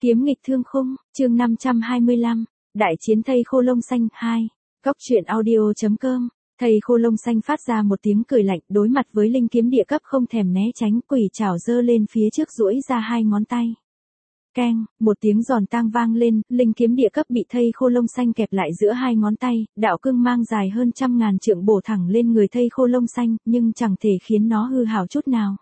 Kiếm nghịch thương khung, chương 525, Đại chiến thây khô lông xanh 2, Góc truyện audio.com. Thây khô lông xanh phát ra một tiếng cười lạnh, đối mặt với linh kiếm địa cấp không thèm né tránh, quỷ trảo giơ lên phía trước duỗi ra hai ngón tay. Keng, một tiếng giòn tang vang lên, linh kiếm địa cấp bị thây khô lông xanh kẹp lại giữa hai ngón tay, đạo cương mang dài hơn 100.000 trượng bổ thẳng lên người thây khô lông xanh, nhưng chẳng thể khiến nó hư hao chút nào.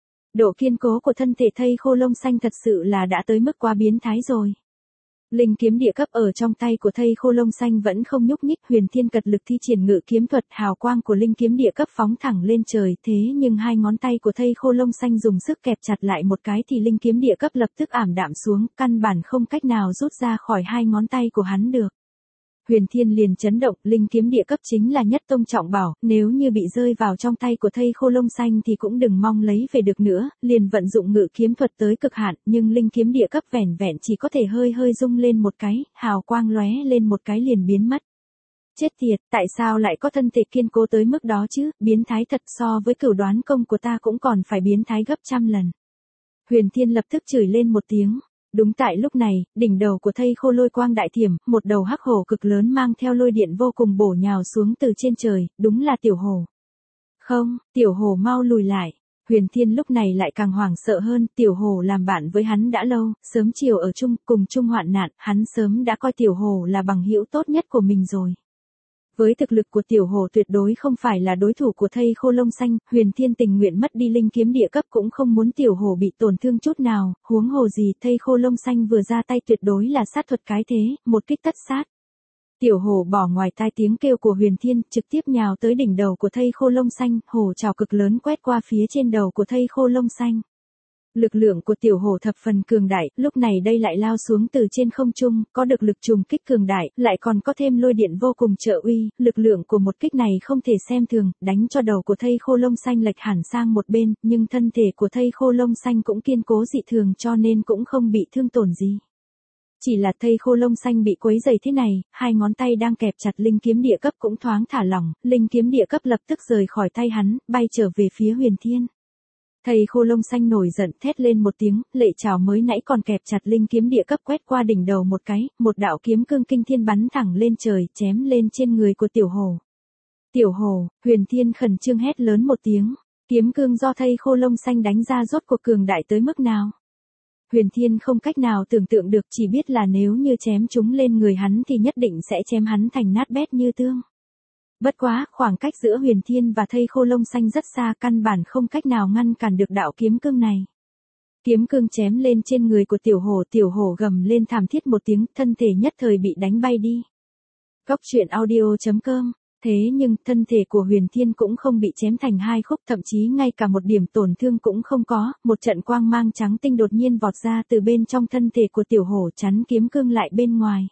Độ kiên cố của thân thể thây khô lông xanh thật sự là đã tới mức quá biến thái rồi. Linh kiếm địa cấp ở trong tay của thây khô lông xanh vẫn không nhúc nhích, Huyền Thiên cật lực thi triển ngự kiếm thuật, hào quang của linh kiếm địa cấp phóng thẳng lên trời, thế nhưng hai ngón tay của thây khô lông xanh dùng sức kẹp chặt lại một cái thì linh kiếm địa cấp lập tức ảm đạm xuống, căn bản không cách nào rút ra khỏi hai ngón tay của hắn được. Huyền Thiên liền chấn động, linh kiếm địa cấp chính là nhất tông trọng bảo, nếu như bị rơi vào trong tay của thây khô lông xanh thì cũng đừng mong lấy về được nữa, liền vận dụng ngự kiếm thuật tới cực hạn, nhưng linh kiếm địa cấp vẻn vẹn chỉ có thể hơi hơi rung lên một cái, hào quang lóe lên một cái liền biến mất. Chết tiệt, tại sao lại có thân thể kiên cố tới mức đó chứ, biến thái thật, so với cửu đoán công của ta cũng còn phải biến thái gấp trăm lần. Huyền Thiên lập tức chửi lên một tiếng. Đúng tại lúc này, đỉnh đầu của thây khô lôi quang đại thiểm, một đầu hắc hổ cực lớn mang theo lôi điện vô cùng bổ nhào xuống từ trên trời, đúng là tiểu hổ. Không, tiểu hổ mau lùi lại. Huyền Thiên lúc này lại càng hoảng sợ hơn, tiểu hổ làm bạn với hắn đã lâu, sớm chiều ở chung, cùng chung hoạn nạn, hắn sớm đã coi tiểu hổ là bằng hữu tốt nhất của mình rồi. Với thực lực của tiểu hổ tuyệt đối không phải là đối thủ của thây khô lông xanh, Huyền Thiên tình nguyện mất đi linh kiếm địa cấp cũng không muốn tiểu hổ bị tổn thương chút nào, huống hồ gì thây khô lông xanh vừa ra tay tuyệt đối là sát thuật cái thế, một kích tất sát. Tiểu hổ bỏ ngoài tai tiếng kêu của Huyền Thiên, trực tiếp nhào tới đỉnh đầu của thây khô lông xanh, hổ trảo cực lớn quét qua phía trên đầu của thây khô lông xanh. Lực lượng của tiểu hổ thập phần cường đại, lúc này đây lại lao xuống từ trên không trung, có được lực trùng kích cường đại, lại còn có thêm lôi điện vô cùng trợ uy, lực lượng của một kích này không thể xem thường, đánh cho đầu của thây khô lông xanh lệch hẳn sang một bên, nhưng thân thể của thây khô lông xanh cũng kiên cố dị thường cho nên cũng không bị thương tổn gì. Chỉ là thây khô lông xanh bị quấy dày thế này, hai ngón tay đang kẹp chặt linh kiếm địa cấp cũng thoáng thả lỏng, linh kiếm địa cấp lập tức rời khỏi tay hắn, bay trở về phía Huyền Thiên. Thây khô lông xanh nổi giận thét lên một tiếng, lệ chảo mới nãy còn kẹp chặt linh kiếm địa cấp quét qua đỉnh đầu một cái, một đạo kiếm cương kinh thiên bắn thẳng lên trời, chém lên trên người của tiểu hổ. Tiểu hổ, Huyền Thiên khẩn trương hét lớn một tiếng, kiếm cương do thây khô lông xanh đánh ra rốt cuộc cường đại tới mức nào. Huyền Thiên không cách nào tưởng tượng được, chỉ biết là nếu như chém chúng lên người hắn thì nhất định sẽ chém hắn thành nát bét như tương. Bất quá, khoảng cách giữa Huyền Thiên và thây khô lông xanh rất xa, căn bản không cách nào ngăn cản được đạo kiếm cương này. Kiếm cương chém lên trên người của tiểu hổ gầm lên thảm thiết một tiếng, thân thể nhất thời bị đánh bay đi. Góc truyện audio.com. Thế nhưng, thân thể của Huyền Thiên cũng không bị chém thành hai khúc, thậm chí ngay cả một điểm tổn thương cũng không có, một trận quang mang trắng tinh đột nhiên vọt ra từ bên trong thân thể của tiểu hổ chắn kiếm cương lại bên ngoài.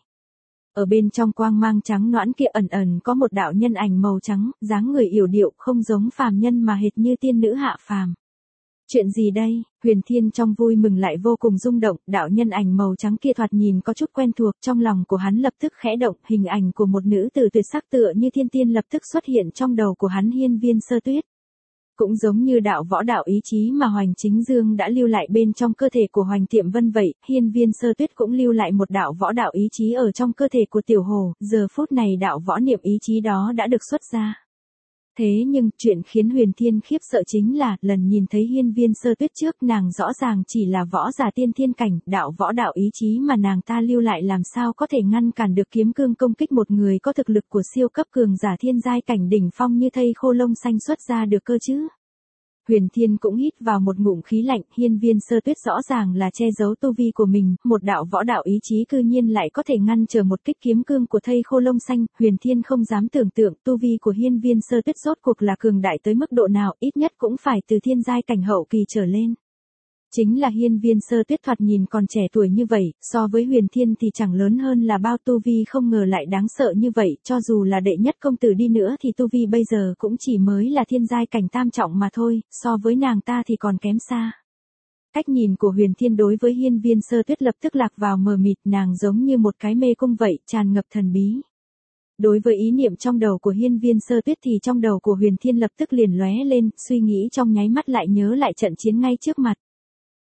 Ở bên trong quang mang trắng nõn kia ẩn ẩn có một đạo nhân ảnh màu trắng, dáng người yểu điệu không giống phàm nhân mà hệt như tiên nữ hạ phàm. Chuyện gì đây? Huyền Thiên trong vui mừng lại vô cùng rung động, đạo nhân ảnh màu trắng kia thoạt nhìn có chút quen thuộc, trong lòng của hắn lập tức khẽ động, hình ảnh của một nữ tử tuyệt sắc tựa như thiên tiên lập tức xuất hiện trong đầu của hắn. Hiên Viên Sơ Tuyết. Cũng giống như đạo võ đạo ý chí mà Hoành Chính Dương đã lưu lại bên trong cơ thể của Hoành Tiệm Vân vậy, Hiên Viên Sơ Tuyết cũng lưu lại một đạo võ đạo ý chí ở trong cơ thể của tiểu hổ, giờ phút này đạo võ niệm ý chí đó đã được xuất ra. Thế nhưng, chuyện khiến Huyền Thiên khiếp sợ chính là, lần nhìn thấy Hiên Viên Sơ Tuyết trước, nàng rõ ràng chỉ là võ giả tiên thiên cảnh, đạo võ đạo ý chí mà nàng ta lưu lại làm sao có thể ngăn cản được kiếm cương công kích một người có thực lực của siêu cấp cường giả thiên giai cảnh đỉnh phong như thây khô lông xanh xuất ra được cơ chứ. Huyền Thiên cũng hít vào một ngụm khí lạnh, Hiên Viên Sơ Tuyết rõ ràng là che giấu tu vi của mình, một đạo võ đạo ý chí cư nhiên lại có thể ngăn trở một kích kiếm cương của thây khô lông xanh, Huyền Thiên không dám tưởng tượng tu vi của Hiên Viên Sơ Tuyết rốt cuộc là cường đại tới mức độ nào, ít nhất cũng phải từ thiên giai cảnh hậu kỳ trở lên. Chính là Hiên Viên Sơ Tuyết thoạt nhìn còn trẻ tuổi như vậy, so với Huyền Thiên thì chẳng lớn hơn là bao, tu vi không ngờ lại đáng sợ như vậy, cho dù là đệ nhất công tử đi nữa thì tu vi bây giờ cũng chỉ mới là thiên giai cảnh tam trọng mà thôi, so với nàng ta thì còn kém xa. Cách nhìn của Huyền Thiên đối với Hiên Viên Sơ Tuyết lập tức lạc vào mờ mịt, nàng giống như một cái mê cung vậy, tràn ngập thần bí. Đối với ý niệm trong đầu của Hiên Viên Sơ Tuyết thì trong đầu của Huyền Thiên lập tức liền lóe lên, suy nghĩ trong nháy mắt lại nhớ lại trận chiến ngay trước mặt.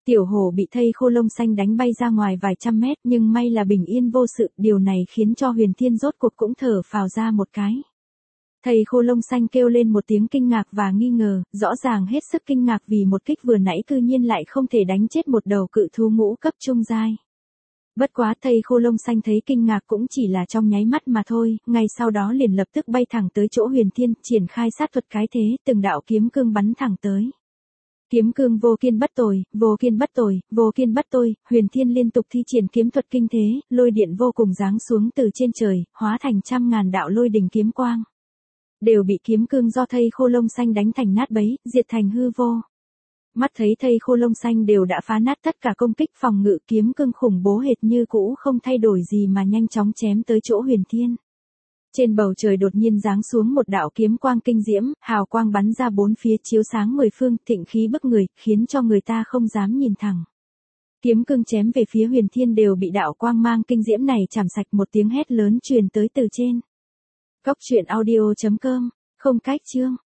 Tiểu hổ bị thây khô lông xanh đánh bay ra ngoài vài trăm mét, nhưng may là bình yên vô sự, điều này khiến cho Huyền Thiên rốt cuộc cũng thở phào ra một cái. Thây khô lông xanh kêu lên một tiếng kinh ngạc và nghi ngờ, rõ ràng hết sức kinh ngạc vì một kích vừa nãy cư nhiên lại không thể đánh chết một đầu cự thú ngũ cấp trung giai. Bất quá thây khô lông xanh thấy kinh ngạc cũng chỉ là trong nháy mắt mà thôi, ngay sau đó liền lập tức bay thẳng tới chỗ Huyền Thiên, triển khai sát thuật cái thế, từng đạo kiếm cương bắn thẳng tới. Kiếm cương vô kiên bất tồi, vô kiên bất tồi, vô kiên bất tồi, Huyền Thiên liên tục thi triển kiếm thuật kinh thế, lôi điện vô cùng giáng xuống từ trên trời, hóa thành trăm ngàn đạo lôi đình kiếm quang. Đều bị kiếm cương do thây khô lông xanh đánh thành nát bấy, diệt thành hư vô. Mắt thấy thây khô lông xanh đều đã phá nát tất cả công kích phòng ngự, kiếm cương khủng bố hệt như cũ không thay đổi gì mà nhanh chóng chém tới chỗ Huyền Thiên. Trên bầu trời đột nhiên giáng xuống một đạo kiếm quang kinh diễm, hào quang bắn ra bốn phía chiếu sáng mười phương, thịnh khí bức người, khiến cho người ta không dám nhìn thẳng. Kiếm cương chém về phía Huyền Thiên đều bị đạo quang mang kinh diễm này chảm sạch, một tiếng hét lớn truyền tới từ trên. Góc truyện audio.com, không cách chương.